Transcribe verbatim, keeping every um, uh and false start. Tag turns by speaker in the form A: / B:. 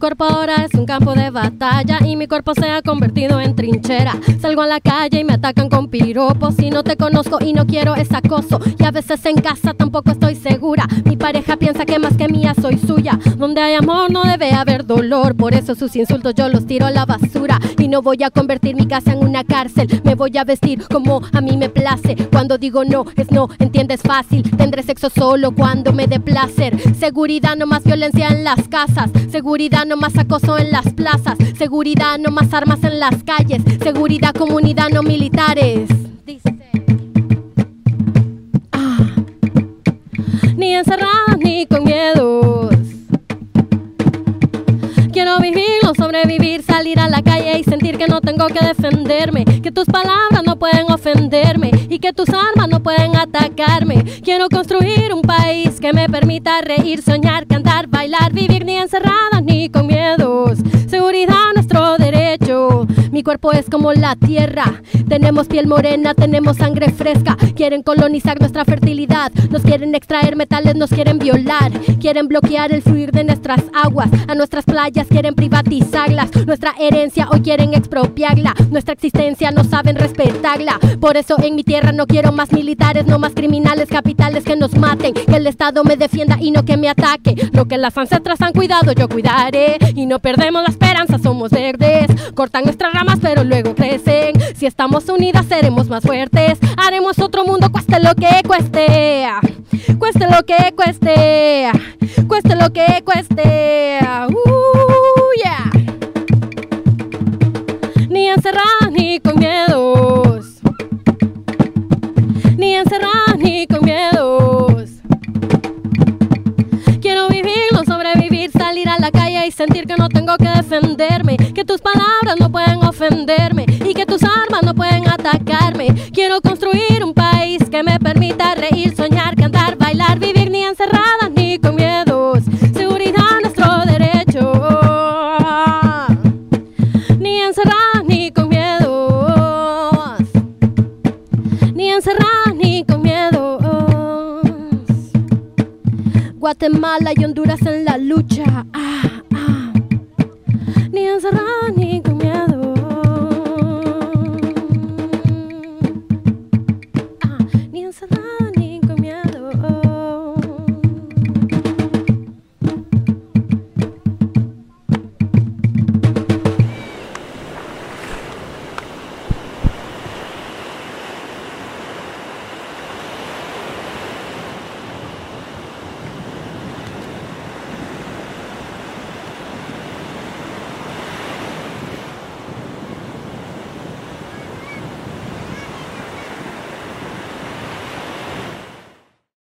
A: cuerpo ahora es un campo de batalla y mi cuerpo se ha convertido en trinchera. Salgo a la calle y me atacan con piropos. Si no te conozco y no quiero es acoso. Y a veces en casa tampoco estoy segura. Mi pareja piensa que más que mía soy suya. Donde hay amor no debe haber dolor. Por eso sus insultos yo los tiro a la basura. Y no voy a convertir mi casa en una cárcel. Me voy a vestir como a mí me place. Cuando digo no es no, entiendes fácil. Tendré sexo solo cuando me dé placer. Seguridad, no más violencia en las casas. Seguridad, no más acoso en las plazas. Seguridad, no más armas en las calles. Seguridad, comunidad, no militares. Dice ah. Ni encerradas ni con miedos. Quiero vivir, no sobrevivir, salir a la calle y sentir que no tengo que defenderme, que tus palabras no pueden ofenderme y que tus armas no pueden atacarme. Quiero construir un país que me permita reír, soñar, cantar, bailar, vivir ni encerrada ni con miedos. Seguridad, nuestro derecho. Mi cuerpo es como la tierra. Tenemos piel morena, tenemos sangre fresca. Quieren colonizar nuestra fertilidad. Nos quieren extraer metales, nos quieren violar. Quieren bloquear el fluir de nuestras aguas. A nuestras playas quieren privatizarlas. Nuestra herencia hoy quieren expropiarla. Nuestra existencia no saben respetarla. Por eso en mi tierra no quiero más militares, no más criminales capitales que nos maten. Que el Estado me defienda y no que me ataque. Lo que las ancestras han cuidado yo cuidaré. Y no perdemos la esperanza, somos verdes. Cortan nuestras ramas pero luego crecen. Si estamos unidas seremos más fuertes. Haremos otro mundo cueste lo que cueste. Cueste lo que cueste. Cueste lo que cueste. Uh, yeah. Ni encerradas ni con miedos. Ni encerradas ni con miedos. Quiero vivir, no sobrevivir, salir a la calle y sentir que no tengo que defenderme, que tus palabras no pueden ofenderme y que tus armas no pueden atacarme. Quiero construir un país que me permita reír, soñar, cantar, bailar, vivir ni encerradas ni con miedos. Seguridad, nuestro derecho. Ni encerradas ni con miedos. Ni encerradas ni con miedos. Guatemala y Honduras en la lucha. Ah, ah. Ni encerradas ni